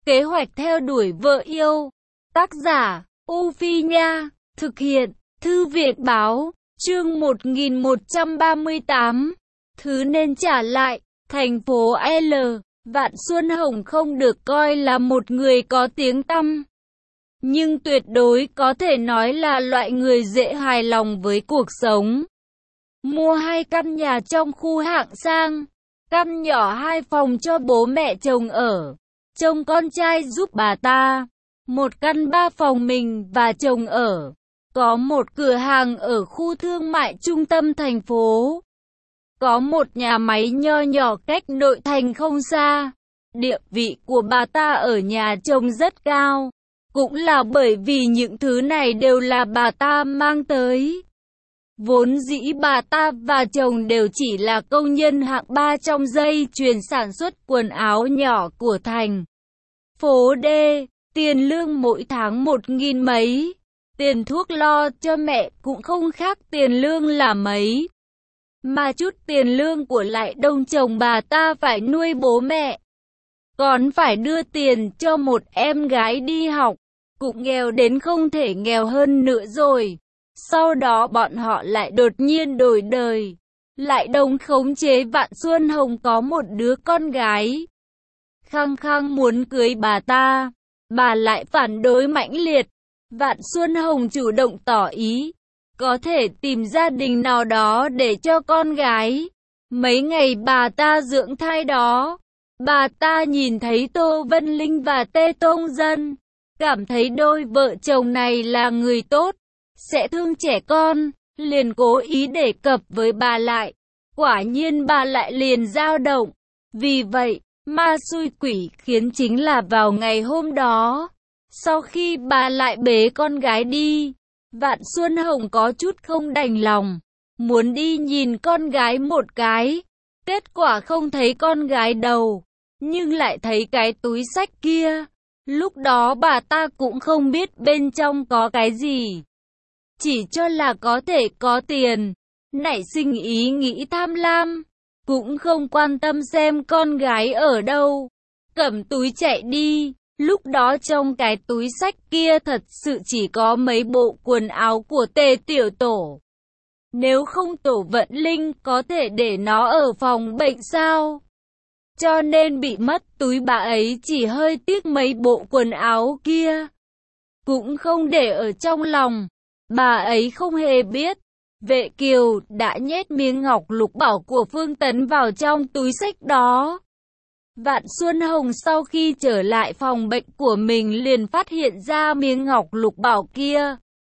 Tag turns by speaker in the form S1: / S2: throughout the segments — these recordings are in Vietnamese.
S1: Kế hoạch theo đuổi vợ yêu. Tác giả, U Phi Nha. Thực hiện, Thư viện Báo. Chương 1138. Thứ nên trả lại. Thành phố L. Vạn Xuân Hồng không được coi là một người có tiếng tăm, nhưng tuyệt đối có thể nói là loại người dễ hài lòng với cuộc sống. Mua 2 căn nhà trong khu hạng sang, căn nhỏ 2 phòng cho bố mẹ chồng ở, chồng con trai giúp bà ta, 1 căn 3 phòng mình và chồng ở, có 1 cửa hàng ở khu thương mại trung tâm thành phố, có 1 nhà máy nho nhỏ cách nội thành không xa. Địa vị của bà ta ở nhà chồng rất cao, cũng là bởi vì những thứ này đều là bà ta mang tới. Vốn dĩ bà ta và chồng đều chỉ là công nhân hạng 3 trong dây chuyền sản xuất quần áo nhỏ của thành phố D. Tiền lương mỗi tháng 1.000 mấy. Tiền thuốc lo cho mẹ cũng không khác tiền lương là mấy. Mà chút tiền lương của lại đông chồng bà ta phải nuôi bố mẹ, còn phải đưa tiền cho một em gái đi học, cũng nghèo đến không thể nghèo hơn nữa rồi. Sau đó bọn họ lại đột nhiên đổi đời. Lại đồng khống chế Vạn Xuân Hồng có một đứa con gái, khăng khăng muốn cưới bà ta. Bà lại phản đối mãnh liệt. Vạn Xuân Hồng chủ động tỏ ý có thể tìm gia đình nào đó để cho con gái. Mấy ngày bà ta dưỡng thai đó, bà ta nhìn thấy Tô Vân Linh và Tê Tông Dân, cảm thấy đôi vợ chồng này là người tốt, sẽ thương trẻ con, liền cố ý đề cập với bà lại. Quả nhiên bà lại liền dao động. Vì vậy, ma xui quỷ khiến chính là vào ngày hôm đó, sau khi bà lại bế con gái đi, Vạn Xuân Hồng có chút không đành lòng, muốn đi nhìn con gái một cái. Kết quả không thấy con gái đâu, nhưng lại thấy cái túi xách kia. Lúc đó bà ta cũng không biết bên trong có cái gì, chỉ cho là có thể có tiền, nảy sinh ý nghĩ tham lam, cũng không quan tâm xem con gái ở đâu, cầm túi chạy đi. Lúc đó trong cái túi xách kia thật sự chỉ có mấy bộ quần áo của Tề Tiểu Tổ. Nếu không Tổ Vận Linh có thể để nó ở phòng bệnh sao? Cho nên bị mất túi bà ấy chỉ hơi tiếc mấy bộ quần áo kia, cũng không để ở trong lòng. Bà ấy không hề biết, Vệ Kiều đã nhét miếng ngọc lục bảo của Phương Tấn vào trong túi xách đó. Vạn Xuân Hồng sau khi trở lại phòng bệnh của mình liền phát hiện ra miếng ngọc lục bảo kia.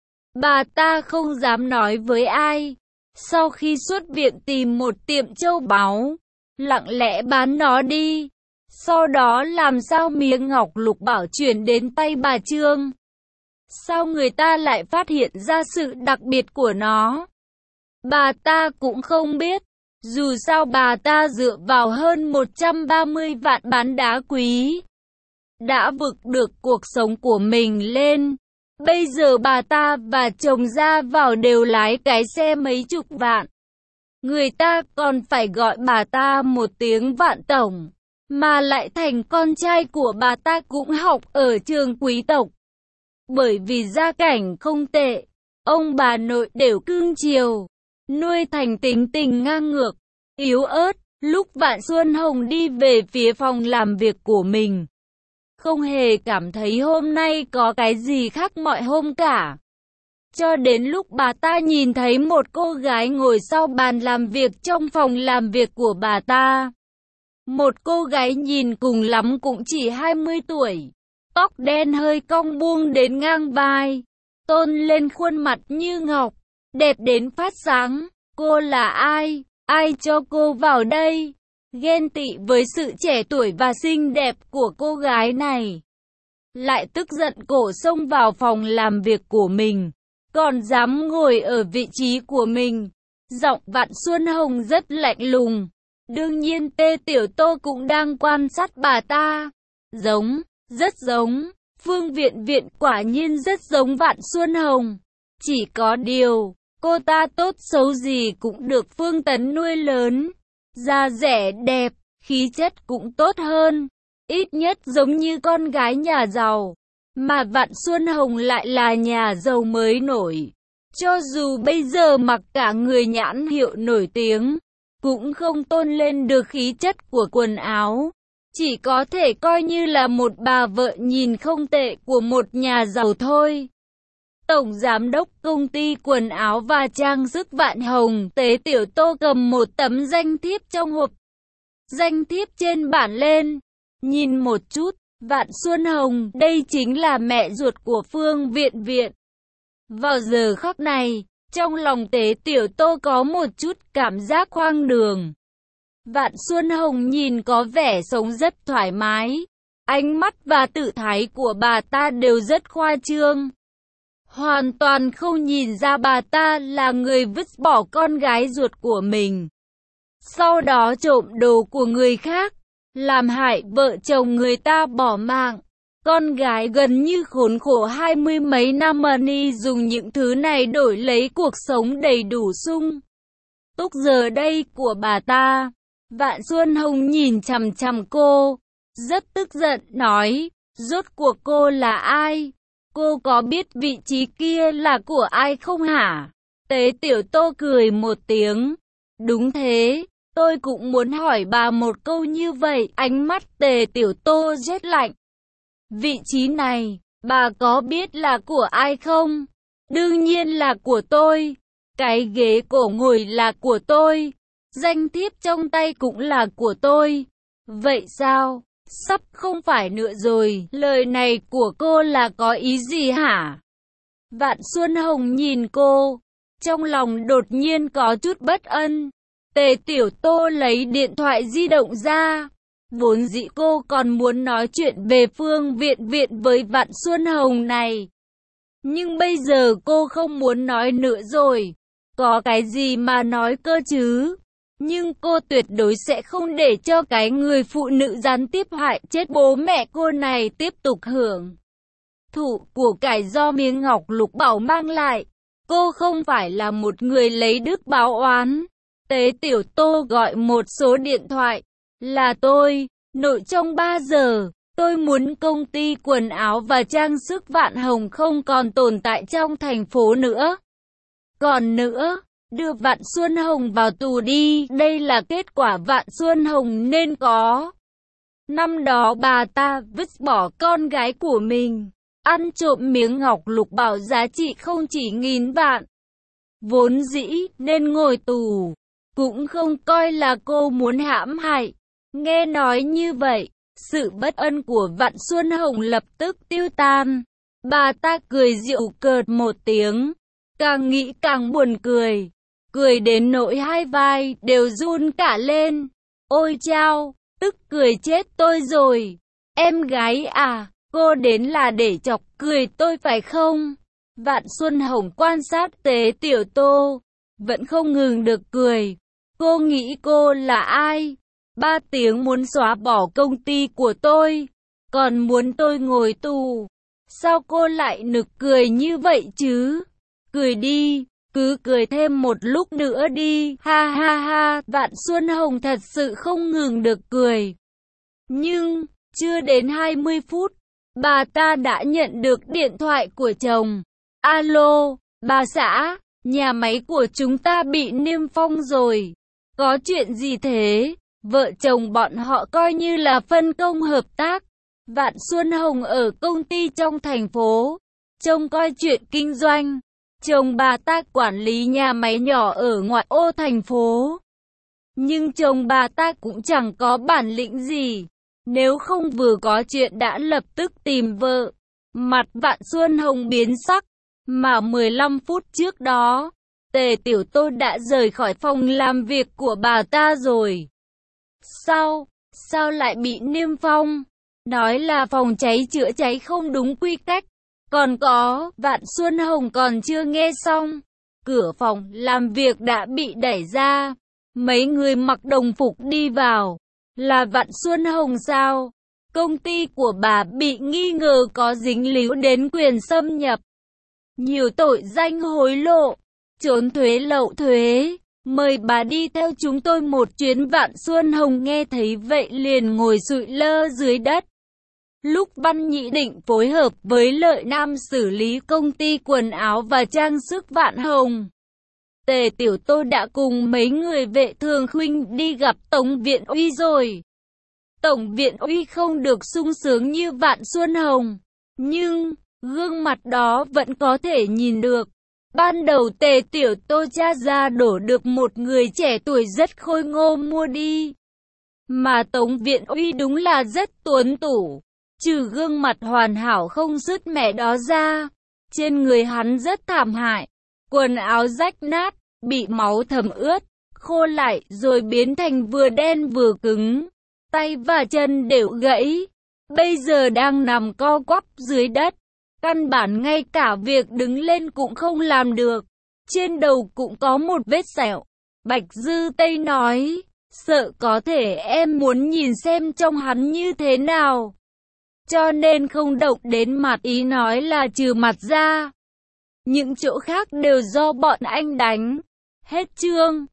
S1: Bà ta không dám nói với ai. Sau khi xuất viện tìm một tiệm châu báu, lặng lẽ bán nó đi. Sau đó làm sao miếng ngọc lục bảo chuyển đến tay bà Trương? Sao người ta lại phát hiện ra sự đặc biệt của nó? Bà ta cũng không biết. Dù sao bà ta dựa vào hơn 130 vạn bán đá quý, đã vực được cuộc sống của mình lên. Bây giờ bà ta và chồng ra vào đều lái cái xe mấy chục vạn. Người ta còn phải gọi bà ta một tiếng Vạn Tổng, mà lại thành con trai của bà ta cũng học ở trường quý tộc. Bởi vì gia cảnh không tệ, ông bà nội đều cưng chiều, nuôi thành tính tình ngang ngược, yếu ớt. Lúc Vạn Xuân Hồng đi về phía phòng làm việc của mình, không hề cảm thấy hôm nay có cái gì khác mọi hôm cả. Cho đến lúc bà ta nhìn thấy một cô gái ngồi sau bàn làm việc trong phòng làm việc của bà ta. Một cô gái nhìn cùng lắm cũng chỉ 20 tuổi, tóc đen hơi cong buông đến ngang vai, tôn lên khuôn mặt như ngọc, đẹp đến phát sáng. Cô là ai? Ai cho cô vào đây? Ghen tị với sự trẻ tuổi và xinh đẹp của cô gái này, lại tức giận cổ xông vào phòng làm việc của mình, còn dám ngồi ở vị trí của mình. Giọng Vạn Xuân Hồng rất lạnh lùng. Đương nhiên Tê Tiểu Tô cũng đang quan sát bà ta. Giống, rất giống. Phương Viện Viện quả nhiên rất giống Vạn Xuân Hồng. Chỉ có điều, cô ta tốt xấu gì cũng được Phương Tấn nuôi lớn. Da rẻ đẹp, khí chất cũng tốt hơn. ít nhất giống như con gái nhà giàu. Mà Vạn Xuân Hồng lại là nhà giàu mới nổi. Cho dù bây giờ mặc cả người nhãn hiệu nổi tiếng, cũng không tôn lên được khí chất của quần áo. Chỉ có thể coi như là một bà vợ nhìn không tệ của một nhà giàu thôi. Tổng giám đốc công ty quần áo và trang sức Vạn Hồng, Tế Tiểu Tô cầm một tấm danh thiếp trong hộp. Danh thiếp trên bản lên. Nhìn một chút, Vạn Xuân Hồng, đây chính là mẹ ruột của Phương Viện Viện. Vào giờ khắc này, trong lòng Tế Tiểu Tô có một chút cảm giác hoang đường. Vạn Xuân Hồng nhìn có vẻ sống rất thoải mái. Ánh mắt và tự thái của bà ta đều rất khoa trương. Hoàn toàn không nhìn ra bà ta là người vứt bỏ con gái ruột của mình. Sau đó trộm đồ của người khác, làm hại vợ chồng người ta bỏ mạng. Con gái gần như khốn khổ 20 mấy năm money dùng những thứ này đổi lấy cuộc sống đầy đủ sung túc giờ đây của bà ta. Vạn Xuân Hồng nhìn chằm chằm cô, rất tức giận, nói, rốt cuộc cô là ai? Cô có biết vị trí kia là của ai không hả? Tế Tiểu Tô cười một tiếng, đúng thế, tôi cũng muốn hỏi bà một câu như vậy. Ánh mắt Tế Tiểu Tô rét lạnh. Vị trí này, bà có biết là của ai không? Đương nhiên là của tôi. Cái ghế cổ ngồi là của tôi. Danh thiếp trong tay cũng là của tôi. Vậy sao? Sắp không phải nữa rồi. Lời này của cô là có ý gì hả? Vạn Xuân Hồng nhìn cô, trong lòng đột nhiên có chút bất an. Tề Tiểu Tô lấy điện thoại di động ra. Vốn dĩ cô còn muốn nói chuyện về Phương Viện Viện với Vạn Xuân Hồng này. Nhưng bây giờ cô không muốn nói nữa rồi. Có cái gì mà nói cơ chứ? Nhưng cô tuyệt đối sẽ không để cho cái người phụ nữ gián tiếp hại chết bố mẹ cô này tiếp tục hưởng thụ của cải do miếng ngọc lục bảo mang lại. Cô không phải là một người lấy đức báo oán. Tế Tiểu Tô gọi một số điện thoại. Là tôi, nội trong 3 giờ, tôi muốn công ty quần áo và trang sức Vạn Hồng không còn tồn tại trong thành phố nữa. Còn nữa, đưa Vạn Xuân Hồng vào tù đi, đây là kết quả Vạn Xuân Hồng nên có. Năm đó bà ta vứt bỏ con gái của mình, ăn trộm miếng ngọc lục bảo giá trị không chỉ nghìn vạn. Vốn dĩ nên ngồi tù, cũng không coi là cô muốn hãm hại. Nghe nói như vậy, sự bất an của Vạn Xuân Hồng lập tức tiêu tan. Bà ta cười giễu cợt một tiếng, càng nghĩ càng buồn cười. Cười đến nỗi hai vai đều run cả lên. Ôi chao, tức cười chết tôi rồi. Em gái à, cô đến là để chọc cười tôi phải không? Vạn Xuân Hồng quan sát Tế Tiểu Tô, vẫn không ngừng được cười. Cô nghĩ cô là ai? 3 tiếng muốn xóa bỏ công ty của tôi, còn muốn tôi ngồi tù. Sao cô lại nực cười như vậy chứ? Cười đi, cứ cười thêm một lúc nữa đi, ha ha ha. Vạn Xuân Hồng thật sự không ngừng được cười. Nhưng, chưa đến 20 phút, bà ta đã nhận được điện thoại của chồng. Alo, bà xã, nhà máy của chúng ta bị niêm phong rồi. Có chuyện gì thế? Vợ chồng bọn họ coi như là phân công hợp tác. Vạn Xuân Hồng ở công ty trong thành phố, trông coi chuyện kinh doanh. Chồng bà ta quản lý nhà máy nhỏ ở ngoại ô thành phố. Nhưng chồng bà ta cũng chẳng có bản lĩnh gì. Nếu không vừa có chuyện đã lập tức tìm vợ. Mặt Vạn Xuân Hồng biến sắc. Mà 15 phút trước đó, Tề Tiểu Tô đã rời khỏi phòng làm việc của bà ta rồi. Sao lại bị niêm phong? Nói là phòng cháy chữa cháy không đúng quy cách. Còn có, Vạn Xuân Hồng còn chưa nghe xong. Cửa phòng làm việc đã bị đẩy ra. Mấy người mặc đồng phục đi vào. Là Vạn Xuân Hồng sao? Công ty của bà bị nghi ngờ có dính líu đến quyền xâm nhập. Nhiều tội danh hối lộ, trốn thuế lậu thuế. Mời bà đi theo chúng tôi một chuyến. Vạn Xuân Hồng nghe thấy vậy liền ngồi sụi lơ dưới đất. Lúc Văn Nhĩ định phối hợp với Lợi Nam xử lý công ty quần áo và trang sức Vạn Hồng, Tề Tiểu Tô đã cùng mấy người vệ thường khuynh đi gặp Tổng Viện Uy rồi. Tổng Viện Uy không được sung sướng như Vạn Xuân Hồng, nhưng gương mặt đó vẫn có thể nhìn được. Ban đầu Tề Tiểu Tô tra ra đổ được một người trẻ tuổi rất khôi ngô mua đi. Mà Tổng Viện Uy đúng là rất tuấn tủ. Trừ gương mặt hoàn hảo không sứt mẻ đó ra, trên người hắn rất thảm hại. Quần áo rách nát, bị máu thấm ướt, khô lại rồi biến thành vừa đen vừa cứng. Tay và chân đều gãy. Bây giờ đang nằm co quắp dưới đất. Căn bản ngay cả việc đứng lên cũng không làm được. Trên đầu cũng có một vết sẹo. Bạch Dư Tây nói, sợ có thể em muốn nhìn xem trong hắn như thế nào, cho nên không động đến mặt. Ý nói là trừ mặt ra, những chỗ khác đều do bọn anh đánh. Hết chương.